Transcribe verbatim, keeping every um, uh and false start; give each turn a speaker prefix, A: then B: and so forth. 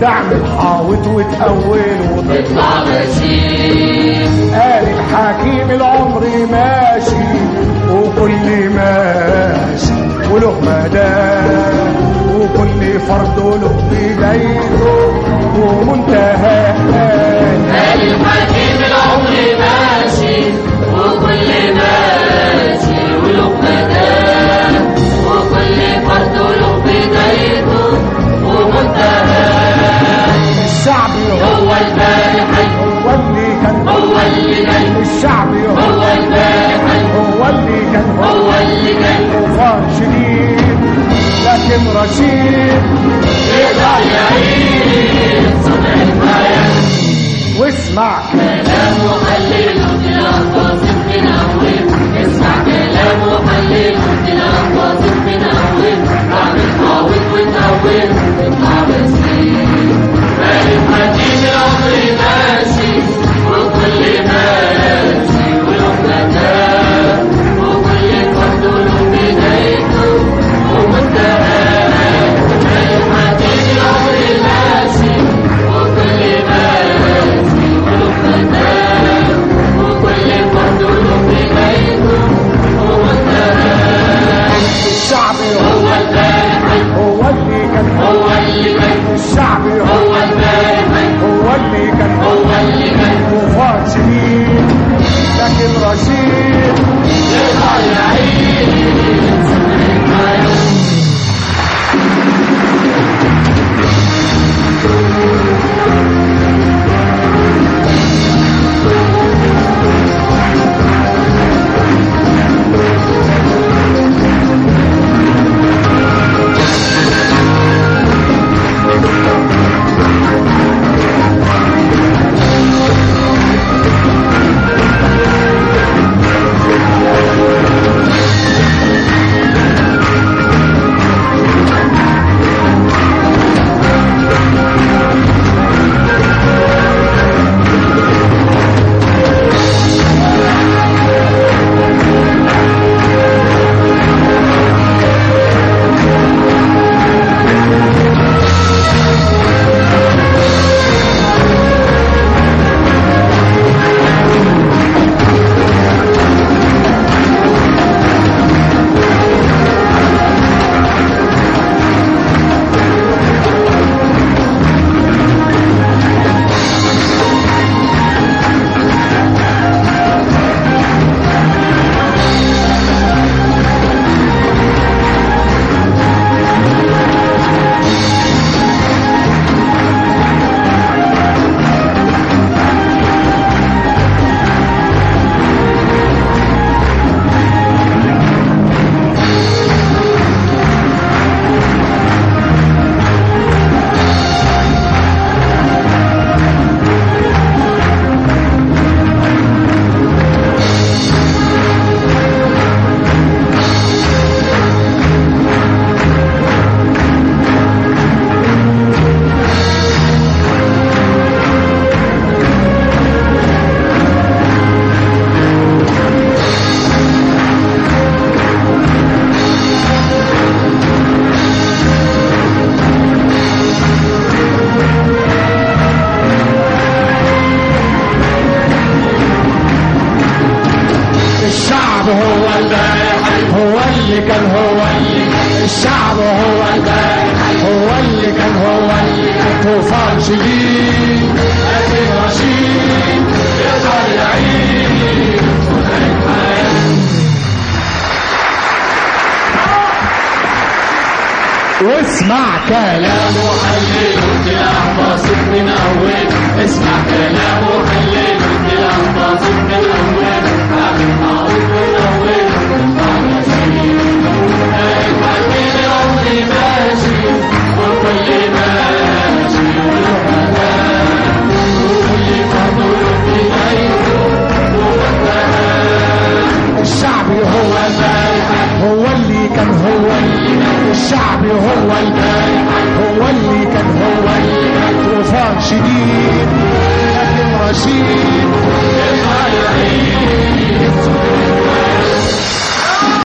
A: تعمل حاوط وتقول
B: وتطلع ماشي.
A: قال الحكيم العمر ماشي وكل ماشي وله مدام، وكل فرد له بدايته ومنتهى.
B: قال الحكيم العمر ماشي وكل ماشي وله مدام، وكل فرد له بدايته ومنتهى.
A: الشعب
B: هو البارح
A: هو اللي كان
B: هو اللي كان،
A: الشعب
B: هو البارح
A: هو اللي كان
B: هو اللي كان.
A: طوفان شديد لكن رشيد
B: يقدر يعيد صدع الحياة.
A: واسمع
B: كلامه حلل الألفاظ بنهوه، اسمع كلامه حلل الألفاظ بنهوه. اعمل حاوط وتهوه تطلع بسيط. قال الحكيم العمر ماشي وكل ماشي وله مدام، وكل فرد له بدايته ومنتهى. قال الحكيم العمر ماشي وكل ماشي وله مدام، وكل فرد له بدايته ومنتهى.
A: الشعب
B: هو البارح
A: هو اللي كان
B: هو اللي كان،
A: الشعب
B: هو البارح
A: هو اللي كان
B: هو اللي كان.
A: طوفان شديد لكن رشيد
B: يقدر يعيد صدع الحياة.
A: هو اللي كان هو اللي الشعب هو البارح هو اللي كان هو اللي طوفان شديد لكن رشيد يقدر يعيد صدع الحياة. واسمع كلامه
B: حلل الأحباط من أول، اسمع كلامه حلل الأحباط من أول. أعمل معروف من أول تطلع ماشي. الحكيم العمر ماشي وكل ماشي وله مدام، وكل فرد له بدايته ومنتهى.
A: الشعب هو البارح هو اللي كان هو اللي الشعب هو البارح هو اللي كان هو اللي طوفان شديد